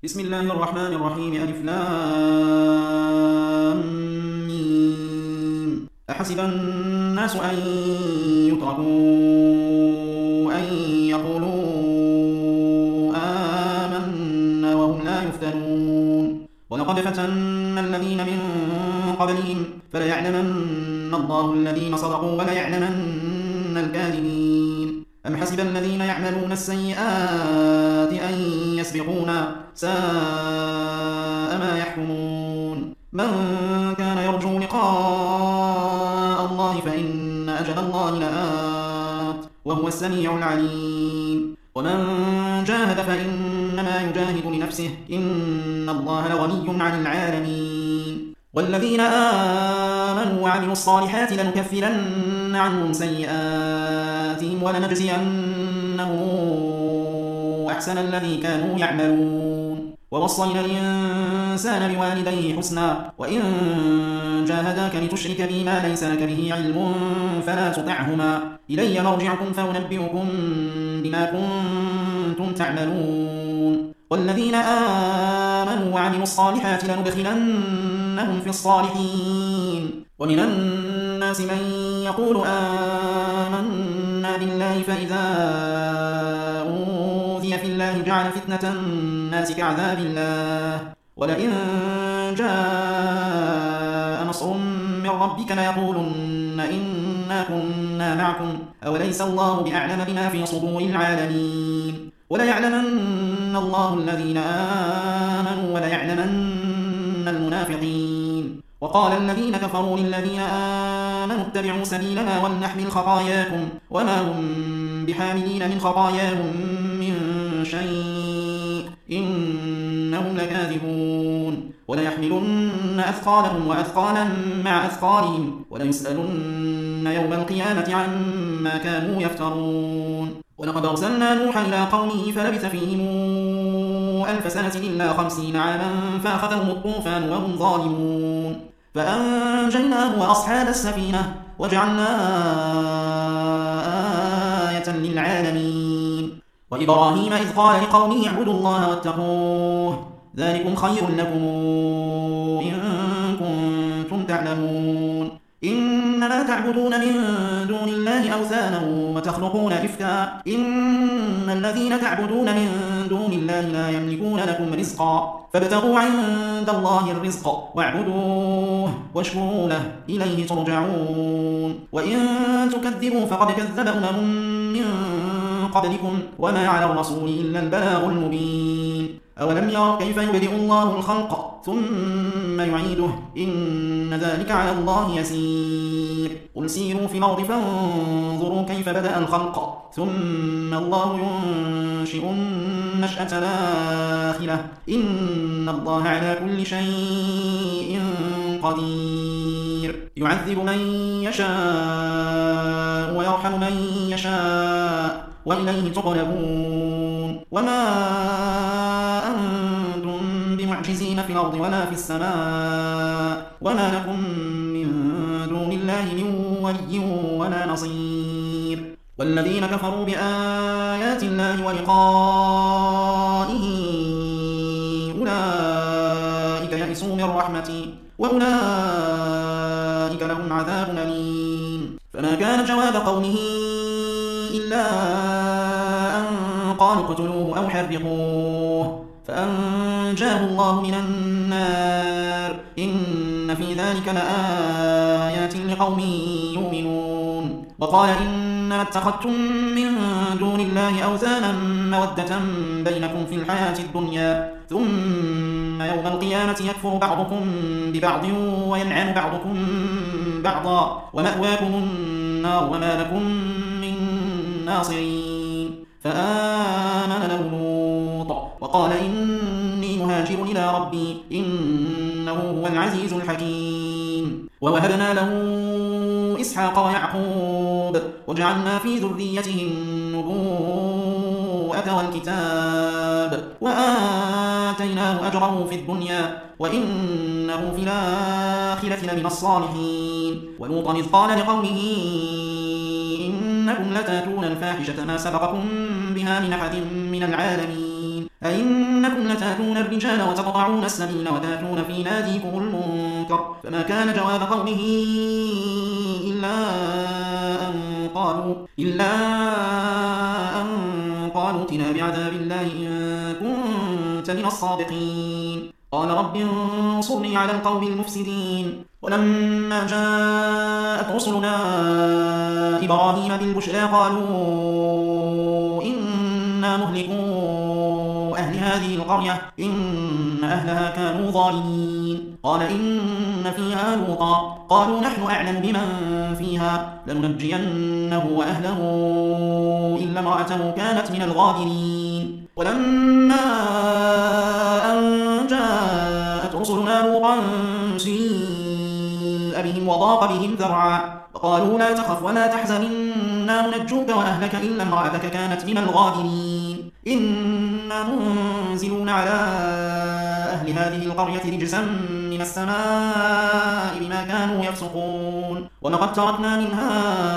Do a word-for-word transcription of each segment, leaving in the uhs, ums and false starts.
بسم الله الرحمن الرحيم ألف لام ميم. أحسب الناس أن يتركوا أن يقولوا آمنا وهم لا يفتنون ولقد فتنا الذين من قبلهم فليعلمن الله الذين صدقوا وليعلمن الكاذبين. أم حسب الذين يعملون السيئات أن يسبقونا ساء ما يحكمون. من كان يرجو لقاء الله فإن أجل الله لآت وهو السميع العليم. ومن جاهد فإنما يجاهد لنفسه إن الله لغني عن العالمين. والذين آمنوا وعملوا الصالحات لنكفرن عنهم سيئاتهم ولنجزينهم أحسن الذي كانوا يعملون. ووصينا الإنسان بوالديه حسنا وإن جاهداك لتشرك بي ما ليس لك به علم فلا تطعهما إلي مرجعكم فأنبئكم بما كنتم تعملون. والذين آمنوا وعملوا الصالحات لندخلنهم في الصالحين. ومن الناس من يقول آمنا بالله فإذا أوذي في الله جعل فتنة الناس كعذاب الله ولئن جاء نصر من ربك ليقولن إنا كنا معكم أوليس الله بأعلم بما في صدور العالمين. وليعلمن الله الذين آمنوا وليعلمن المنافقين. وقال الذين كفروا للذين آمنوا اتبعوا سبيلنا ولنحمل خطاياكم وما هم بحاملين من خطاياهم من شيء إنهم لكاذبون. وليحملن أثقالهم وأثقالا مع أثقالهم وليسألن يوم القيامة عما كانوا يفترون. ولقد أرسلنا نوحا إلى قومه فلبث فيهم ألف سنة إلا خمسين عاما فأخذهم الطوفان وهم ظالمون فأنجيناه وأصحاب السفينة وجعلناها آية للعالمين. وإبراهيم إذ قال لقومه اعبدوا الله واتقوه ذلكم خير لكم إن كنتم تعلمون. إنما تعبدون من دون الله أوثانا وتخلقون إفكا إن الذين تعبدون من دون الله لا يملكون لكم رزقا فابتغوا عند الله الرزق واعبدوه واشكروا له إليه ترجعون. وإن تكذبوا فقد كذب أمم من قبلكم وما على الرسول إلا البلاغ المبين. أولم يروا كيف يبدئ الله الخلق ثم يعيده إن ذلك على الله يسير. قل سيروا في الأرض فانظروا كيف بدأ الخلق ثم الله ينشئ النشأة الآخرة إن الله على كل شيء قدير. يعذب من يشاء ويرحم من يشاء وإليه تقلبون. وما أنتم بمعجزين في الأرض ولا في السماء وما لكم من دون الله من ولي ولا نصير. والذين كفروا بآيات الله ولقائه أولئك يئسوا من رحمتي وأولئك لهم عذاب أليم. فما كان جواب قومه إلا أن قالوا اقتلوه أو حرقوه فأنجاه الله من النار إن في ذلك لآيات لقوم يؤمنون. وقال إنما اتخذتم من دون الله أوثانا مودة بينكم في الحياة الدنيا ثم يوم القيامة يكفر بعضكم ببعض ويلعن بعضكم بعضا ومأواكم النار وما لكم من ناصرين. فآمن له لوط وقال إني مهاجر إلى ربي إنه هو العزيز الحكيم. ووهبنا له إسحاق ويعقوب وجعلنا في ذريته النبوءة والكتاب وآتيناه أجره في الدنيا وإنه في الآخرة لمن الصالحين. ولوطا إذ قال لقومه إنكم لتاتون الفاحشة ما سبقكم بها من أحد من العالمين أئنكم لتأتون الرجال وتقطعون السبيل وتأتون في ناديكم المنكر فما كان جواب قومه إلا أن قالوا إلا أن قالوا ائتنا بعذاب الله إن كنت من الصادقين قال رب انصرني على القوم المفسدين ولما جاءت رسلنا إبراهيم بالبشرى قالوا إنا مهلكو أهل هذه القرية إن أهلها كانوا ظالمين قال إن فيها لوطا قالوا نحن أعلم بمن فيها لننجينه وأهله إلا امرأته كانت من الغابرين ولما أن جاءت رسلنا لوطا سيء بهم وضاق بهم ذرعا وقالوا لا تخف ولا تحزن إنا منجوك وأهلك إلا امرأتك كانت من الغابرين إنا منزلون على أهل هذه القرية رجزا من السماء بما كانوا يفسقون ولقد تركنا منها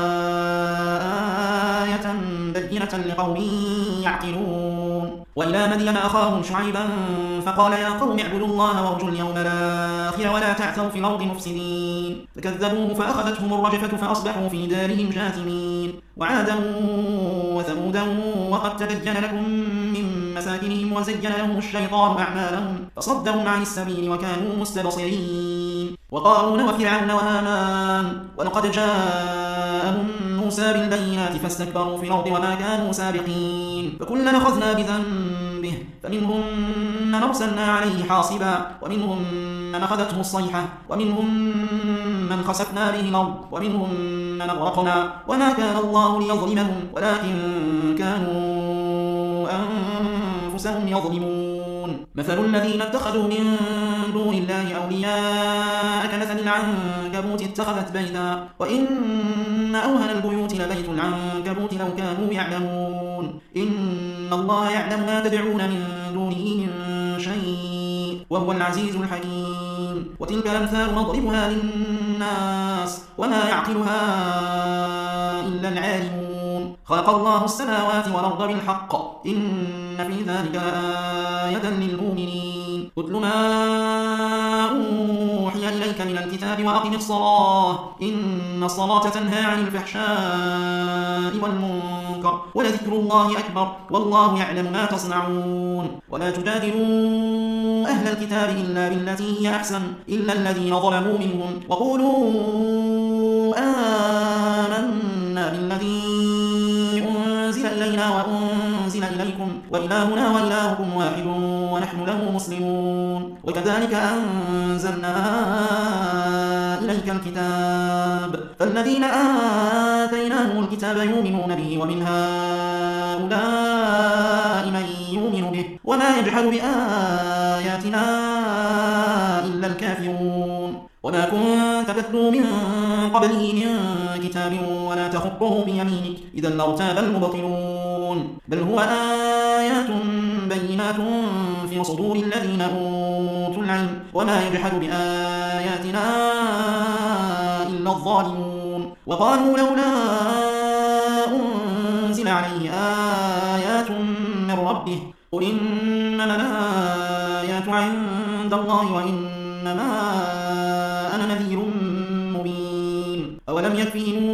آية بينة لقوم يعقلون وإلى مدين أخاهم شعيبا فقال يا قوم اعبدوا الله وارجوا اليوم الآخر ولا تعثوا في الأرض مفسدين فكذبوه فأخذتهم الرجفة فأصبحوا في دارهم جاثمين وعادا وثمودا وقد تبين لكم من مساكنهم وزين لهم الشيطان أعمالهم فصدهم عن السبيل وكانوا مستبصرين وقارون وفرعون وهامان ولقد جاءهم موسى بالبينات فاستكبروا في الأرض وما كانوا سابقين فكلنا أخذنا بذنبه فمنهم من أرسلنا عليه حاصبا ومنهم من أخذته الصيحة ومنهم من خسفنا به الأرض ومنهم من أغرقنا وما كان الله ليظلمهم ولكن كانوا أنفسهم يظلمون مثل الذين اتخذوا من دون الله أولياء كمثل العنكبوت اتخذت بيتا وإن أوهن البيوت لبيت العنكبوت لو كانوا يعلمون إن الله يعلم ما تدعون من دونه من شيء وهو العزيز الحكيم وتلك الأمثال نضربها للناس وما يعقلها إلا العالمون خلق الله السماوات والأرض بالحق إن في ذلك آية للمؤمنين اتل ما أوحي إليك من الكتاب وأقم الصلاة إن الصلاة تنهى عن الفحشاء والمنكر ولذكر الله أكبر والله يعلم ما تصنعون ولا تجادلوا أهل الكتاب إلا بالتي هي أحسن إلا الذين ظلموا منهم وقولوا آمنا بالذي أنزل إلينا وأنزل إليكم وإلهنا وإلهكم واحد ونحن له مسلمون وكذلك أنزلنا إليك الكتاب فالذين آتيناهم الكتاب يؤمنون به ومن هؤلاء من يؤمن به وما يجحد بآياتنا إلا الكافرون وما كنت تتلو من قبله من كتاب ولا تخطه بيمينك إذا لارتاب المبطلون بل هو آيات بينات في صدور الذين أوتوا العلم وما يجحد بآياتنا إلا الظالمون وقالوا لولا أنزل عليه آيات من ربه قل إنما الآيات عند الله وإنما أنا نذير مبين أولم يكفيهم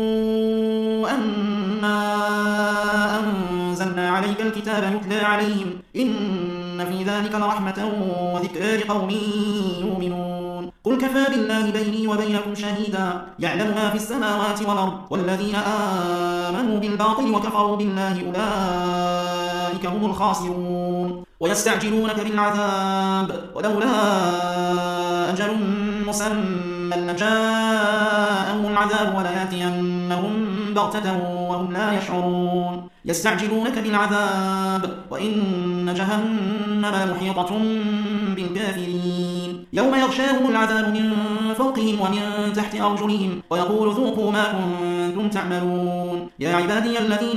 أنا أنزلنا عليك الكتاب يتلى عليهم إن في ذلك لرحمة وذكرى لقوم يؤمنون قل كفى بالله بيني وبينكم شهيدا يعلم ما في السماوات والأرض والذين آمنوا بالباطل وكفروا بالله أولئك هم الخاسرون ويستعجلونك بالعذاب ولولا أجل مسمى لجاءهم العذاب وليأتينهم بغتة وهم لا يشعرون يستعجلونك بالعذاب وإن جهنم لمحيطة بالكافرين يوم يغشاهم العذاب من فوقهم ومن تحت أرجلهم ويقول ذوقوا ما كنتم تعملون يا عبادي الذين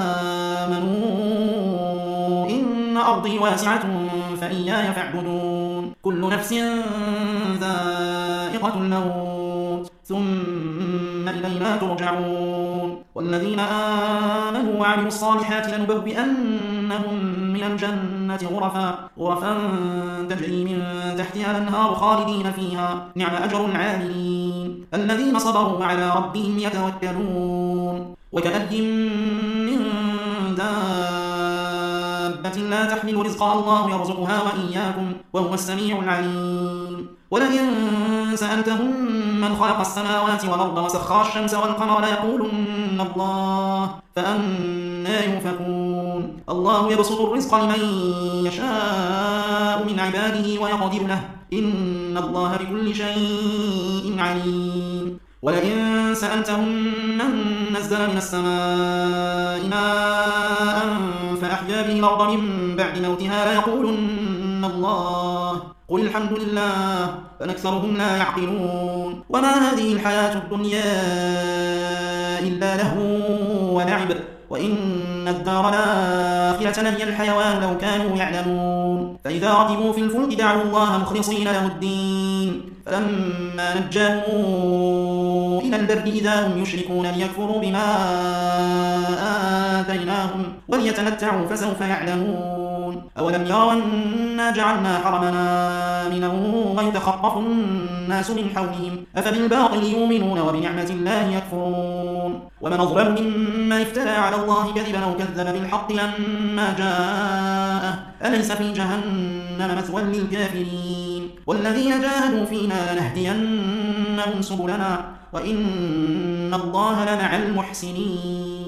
آمنوا إن أرضي واسعة فإياي فاعبدون كل نفس ذائقة الموت ثم إلينا إلينا ترجعون والذين آمنوا وعملوا الصالحات لنبوئنهم من الجنة غرفا غرفا تجري من تحتها الأنهار خالدين فيها نعم أجر العاملين الذين صبروا وعلى ربهم يتوكلون وكأي من دابة لا تحمل رزقها الله يرزقها وإياكم وهو السميع العليم ولئن سألتهم من خلق السماوات والأرض وسخر الشمس والقمر ليقولن الله فأنى يؤفكون الله يبسط الرزق لمن يشاء من عباده ويقدر له إن الله بكل شيء عليم ولئن سألتهم من نزل من السماء ماء فأحيا به الأرض من بعد موتها ليقولن الله قل الحمد لله بل أكثرهم لا يعقلون وما هذه الحياة الدنيا إلا لهو ولعب وإن الدار الآخرة لهي الحيوان لو كانوا يعلمون فإذا ركبوا في الفلك دعوا الله مخلصين له الدين فلما نجاهم إلى البر إذا هم يشركون ليكفروا بما آتيناهم وليتمتعوا فسوف يعلمون أولم يروا أنا جعلنا حرمنا آمنا ويتخطف الناس من حولهم أفبالباطل يؤمنون وبنعمة الله يكفرون ومن أظلم ممن افترى على الله كذبا أو كذب بالحق لما جاءه أليس في جهنم مثوى للكافرين والذين جاهدوا فينا لنهدينهم سبلنا وإن الله لمع المحسنين